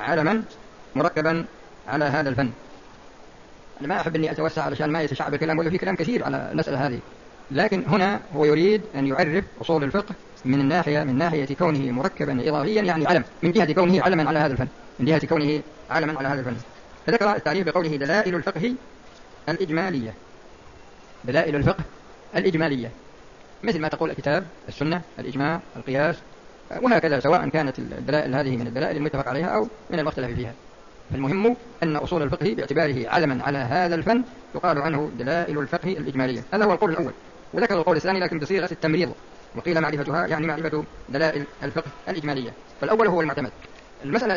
علما مركبا على هذا الفن. أنا ما أحب أني أتوسع علشان ما يتشعب الكلام، ولا في كلام كثير على المسألة هذه، لكن هنا هو يريد أن يعرف أصول الفقه من ناحية كونه مركبا إضافيا، يعني علم، من جهة كونه علما على هذا الفن، من جهة كونه علما على هذا الفن. فذكر التعريف بقوله دلائل الفقه الإجمالية. دلائل الفقه الإجمالية مثل ما تقول الكتاب، السنة، الإجماع، القياس، وهكذا، سواء كانت الدلائل هذه من الدلائل المتفق عليها أو من المختلف فيها. فالمهم أن أصول الفقه باعتباره علما على هذا الفن يقال عنه دلائل الفقه الإجمالية. هذا هو القول الأول. وذكر القول الثاني لكن بصيغة التمريض، وقيل معرفتها يعني معرفة دلائل الفقه الإجمالية، فالأول هو المعتمد. المسألة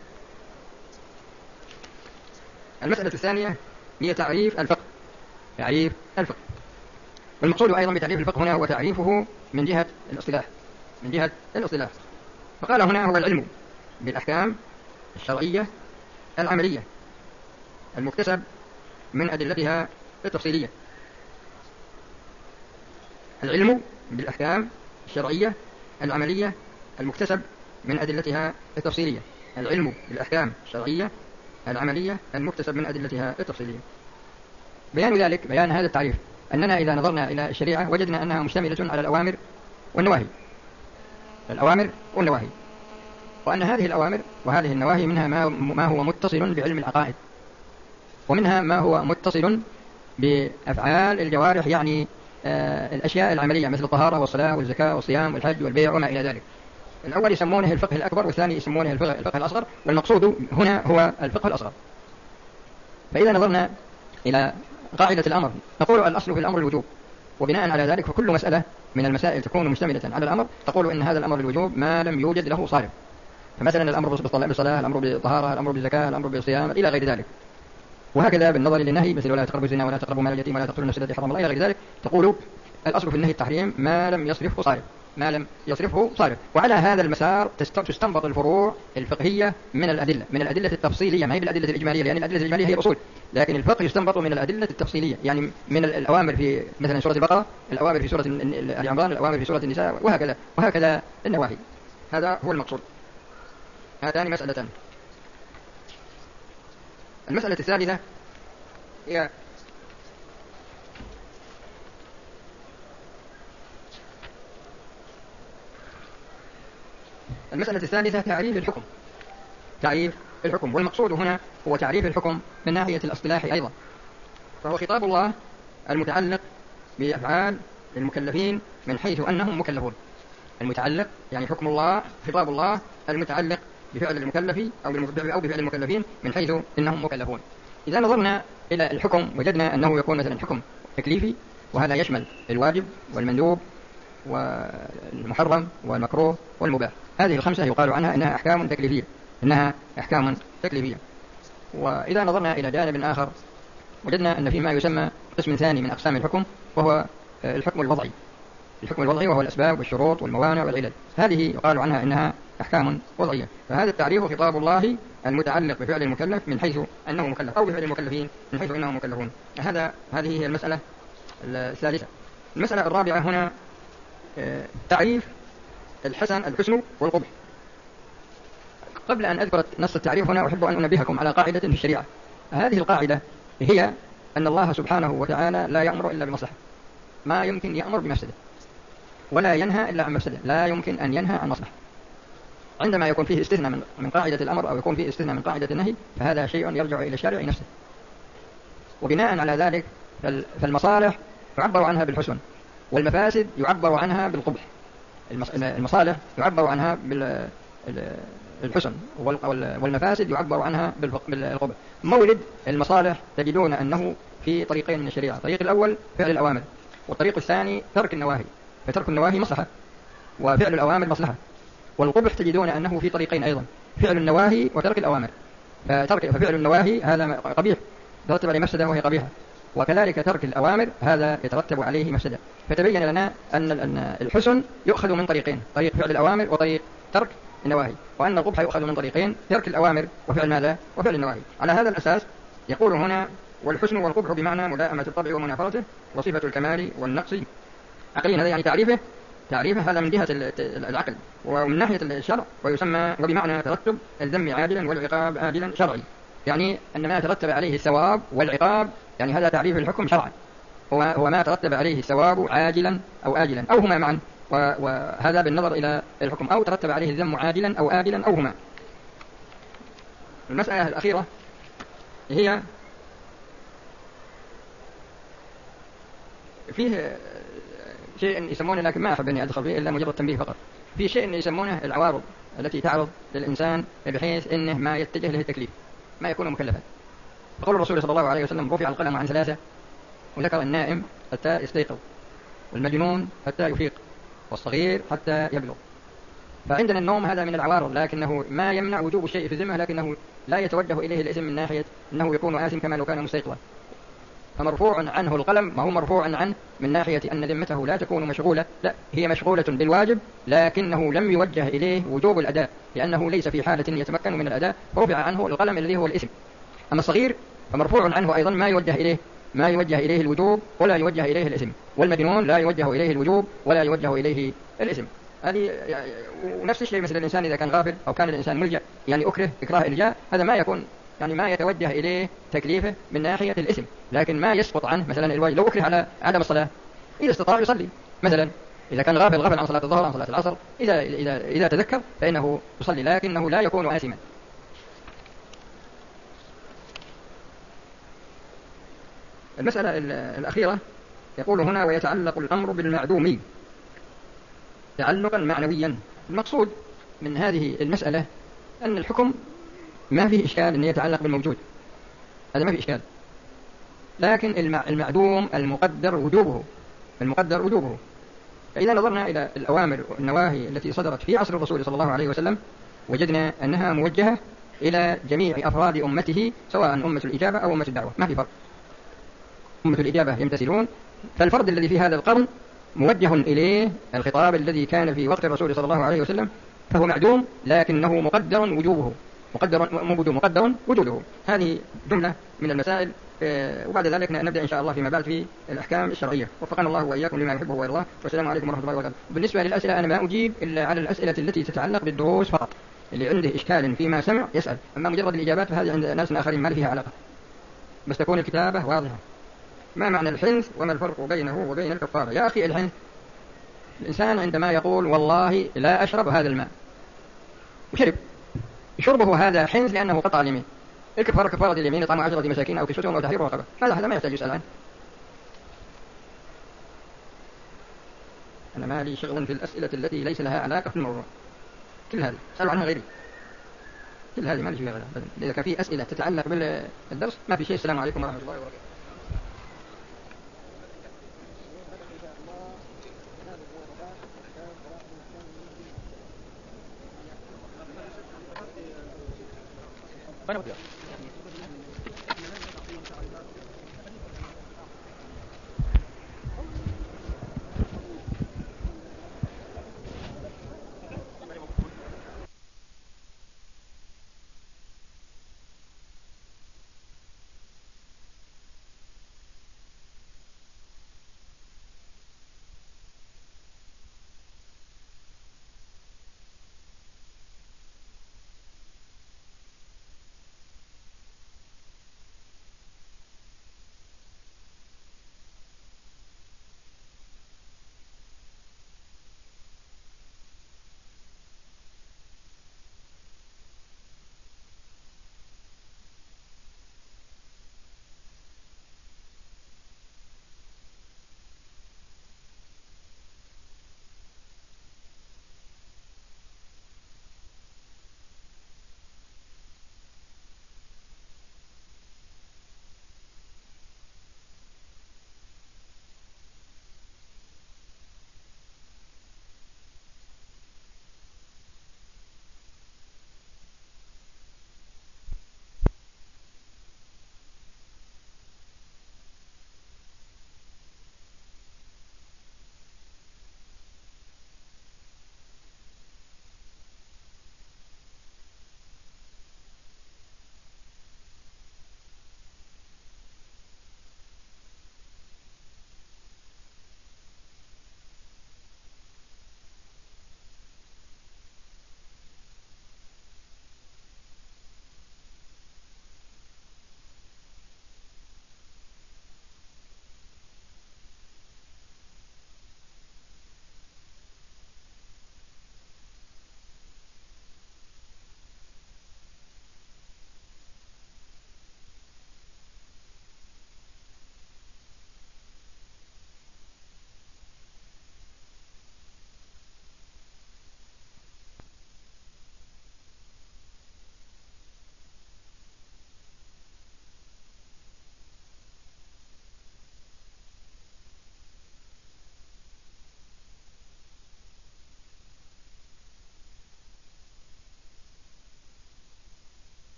الثانية هي تعريف الفقه. تعريف الفقه، والمقصود أيضا بتعريف الفقه هنا هو تعريفه من جهة الاصطلاح. فقال هنا هو العلم بالأحكام الشرعية العملية المكتسب من أدلتها التفصيلية. العلم بالأحكام الشرعية العملية المكتسب من أدلتها التفصيلية. العلم بالأحكام الشرعية العملية المكتسب من أدلتها التفصيلية. بيان ذلك، بيان هذا التعريف، أننا إذا نظرنا إلى الشريعة وجدنا أنها مشتملة على الأوامر والنواهي. الأوامر والنواهي، وأن هذه الأوامر وهذه النواهي منها ما هو متصل بعلم العقائد، ومنها ما هو متصل بأفعال الجوارح، يعني الأشياء العملية مثل الطهارة والصلاة والزكاة والصيام والحج والبيع وما إلى ذلك. الأول يسمونه الفقه الأكبر، والثاني يسمونه الفقه الأصغر، والمقصود هنا هو الفقه الأصغر. فإذا نظرنا إلى قاعدة الأمر نقول الأصل في الأمر الوجوب، وبناء على ذلك فكل مسألة من المسائل تكون مشتملة على الأمر تقول إن هذا الأمر الوجوب ما لم يوجد له صارف. فمثلا الأمر بالصلاة، الأمر بالطهارة، الأمر بالزكاة، الأمر بالصيام إلى غير ذلك. وهكذا بالنظر للنهي مثل ولا تقربوا الزنا ولا تقربوا مال اليتيم ولا تقتلوا النفس التي حرم الله إلى غير ذلك، تقول الأصل في النهي التحريم ما لم يصرفه صارف. وعلى هذا المسار تستنبط الفروع الفقهية من الأدلة التفصيلية، ما هي بالأدلة الإجمالية، لأن الأدلة الإجمالية هي الأصول، لكن الفقه يستنبط من الأدلة التفصيلية، يعني من الأوامر في مثلا سورة البقرة، الأوامر في سورة آل عمران، الأوامر في سورة النساء، وهكذا النواهي. هذا هو المقصود. هاتان مسألتان. المسألة الثالثة هي تعريف الحكم، والمقصود هنا هو تعريف الحكم من ناحية الاصطلاح أيضا، فهو خطاب الله المتعلق بأفعال المكلفين من حيث أنهم مكلفون. المتعلق يعني حكم الله، خطاب الله المتعلق بفعل المكلف أو بفعل المكلفين من حيث أنهم مكلفون. إذا نظرنا إلى الحكم وجدنا أنه يكون مثلا حكم تكليفي، وهذا يشمل الواجب والمندوب والمحرم والمكروه والمباح. هذه الخمسة يقال عنها إنها أحكام تكليفية. وإذا نظرنا إلى جانب آخر وجدنا أن فيما يسمى قسم ثاني من أقسام الحكم، وهو الحكم الوضعي. وهو الأسباب والشروط والموانع والعلل، هذه يقال عنها إنها أحكام وضعية. فهذا التعريف خطاب الله المتعلق بفعل المكلف من حيث أنه مكلف، أو بفعل المكلفين من حيث أنهم مكلفون. هذه هي المسألة الثالثة. المسألة الرابعة هنا تعريف الحسن والقبح. قبل أن أذكر نص التعريف هنا أحب أن أنبهكم على قاعدة في الشريعة. هذه القاعدة هي أن الله سبحانه وتعالى لا يأمر إلا بمصلحة، ما يمكن يأمر بمفسدة، ولا ينهى إلا عن مفسدة، لا يمكن أن ينهى عن مصلحة. عندما يكون فيه استثناء من قاعدة الأمر أو يكون فيه استثناء من قاعدة النهي، فهذا شيء يرجع إلى الشارع نفسه. وبناء على ذلك فالمصالح يعبر عنها بالحسن، والمفاسد يعبر عنها بالقبح. المصالح يعبر عنها بالحسن، والمفاسد يعبر عنها بالقبح. مولد المصالح تجدون أنه في طريقين من الشريعة: الطريق الأول فعل الأوامر، والطريق الثاني ترك النواهي. فترك النواهي مصلحة، وفعل الأوامر مصلحة. والقبح تجدون أنه في طريقين أيضا: فعل النواهي وترك الأوامر. ففعل النواهي هذا قبيح، يترتب عليه مفسدة وهي قبيحة، وكذلك ترك الأوامر هذا يترتب عليه مفسدة. فتبين لنا أن الحسن يؤخذ من طريقين: طريق فعل الأوامر وطريق ترك النواهي، وأن القبح يؤخذ من طريقين: ترك الأوامر وفعل ماذا؟ وفعل النواهي. على هذا الأساس يقول هنا: والحسن والقبح بمعنى ملائمة الطبع ومنافرته، وصفة الكمال والنقص عقليا. هذا يعني تعريفه تعريفه هذا من جهة العقل ومن ناحية الشرع، ويسمى وبمعنى ترتب الذم عاجلا والعقاب آجلا شرعي، يعني أن ما ترتب عليه الثواب والعقاب، يعني هذا تعريف الحكم شرعا، هو ما ترتب عليه الثواب عاجلا أو آجلا أو هما معا، وهذا بالنظر إلى الحكم، أو ترتب عليه الذم عاجلا أو آجلا أو هما. المسألة الأخيرة هي فيه شيء يسمونه، لكن ما أحب أني أدخل فيه إلا مجرد تنبيه فقط، في شيء يسمونه العوارض التي تعرض للإنسان بحيث أنه ما يتجه له التكليف، ما يكون مكلفا. فقول الرسول صلى الله عليه وسلم: رفع القلم عن ثلاثة، وذكر النائم حتى يستيقظ، والمجنون حتى يفيق، والصغير حتى يبلغ. فعندنا النوم هذا من العوارض، لكنه ما يمنع وجوب الشيء في الذمة، لكنه لا يتوجه إليه الإثم من ناحية أنه يكون آثم كما لو كان مستيقظا. فمرفوع عنه القلم ما هو مرفوع عنه من ناحية أن ذمته لا تكون مشغولة، لا، هي مشغولة بالواجب، لكنه لم يوجه إليه وجوب الأداء لأنه ليس في حالة يتمكن من الأداء، فرفع عنه القلم الذي هو الإثم. أما الصغير فمرفوع عنه أيضا ما يوجه إليه الوجوب ولا يوجه إليه الإثم، والمجنون لا يوجه إليه الوجوب ولا يوجه إليه الإثم. هذه ونفس الشيء مثل الإنسان إذا كان غافل أو كان الإنسان ملجأ، يعني أكره إكراه إلجاء، هذا ما يكون يعني ما يتوجه إليه تكليفه من ناحية الإثم، لكن ما يسقط عنه مثلا الواجب. لو أكره على عدم الصلاة إذا استطاع يصلي، مثلا إذا كان غافل عن صلاة الظهر عن صلاة العصر، إذا تذكر فإنه يصلي، لكنه لا يكون آثما. المسألة الأخيرة يقول هنا: ويتعلق الأمر بالمعدوم تعلقا معنويا. المقصود من هذه المسألة أن الحكم ما فيه إشكال أن يتعلق بالموجود، هذا ما فيه إشكال، لكن المعدوم المقدر وجوبه. فإذا نظرنا إلى الأوامر والنواهي التي صدرت في عصر الرسول صلى الله عليه وسلم وجدنا أنها موجهة إلى جميع أفراد أمته، سواء أمة الإجابة أو أمة الدعوة، ما في فرق. أمة الإجابة يمتثلون، فالفرد الذي في هذا القرن موجه إليه الخطاب الذي كان في وقت الرسول صلى الله عليه وسلم، فهو معدوم لكنه مقدر وجوده. هذه جملة من المسائل، وبعد ذلك نبدأ إن شاء الله فيما بعد في الأحكام الشرعية. وفقنا الله وإياكم لما يحبه ويرضاه، والسلام عليكم ورحمة الله وبركاته. بالنسبة للأسئلة أنا ما أجيب إلا على الأسئلة التي تتعلق بالدروس فقط، اللي عنده إشكال فيما سمع يسأل، أما مجرد الإجابات فهذه عند ناس آخرين ما فيها علاقة، بس تكون الكتابة واضحة. ما معنى الحنث وما الفرق بينه وبين الكفارة؟ يا أخي، الحنث الإنسان عندما يقول والله لا أشرب هذا الماء وشرب، شربه هذا حنث لأنه قطع اليمين. الكفارة كفارة اليمين، إطعام 10 مساكين أو كسوتهم أو تحرير رقبة. هذا ما يحتاج يسأل عنه. أنا ما لي شغل في الأسئلة التي ليس لها علاقة في الموضوع، كل هذه سألوا عنها غيري، كل هذه ما لي فيها غيرها. إذا كان في أسئلة تتعلق بالدرس ما في شيء. السلام عليكم ورحمة الله وبركاته.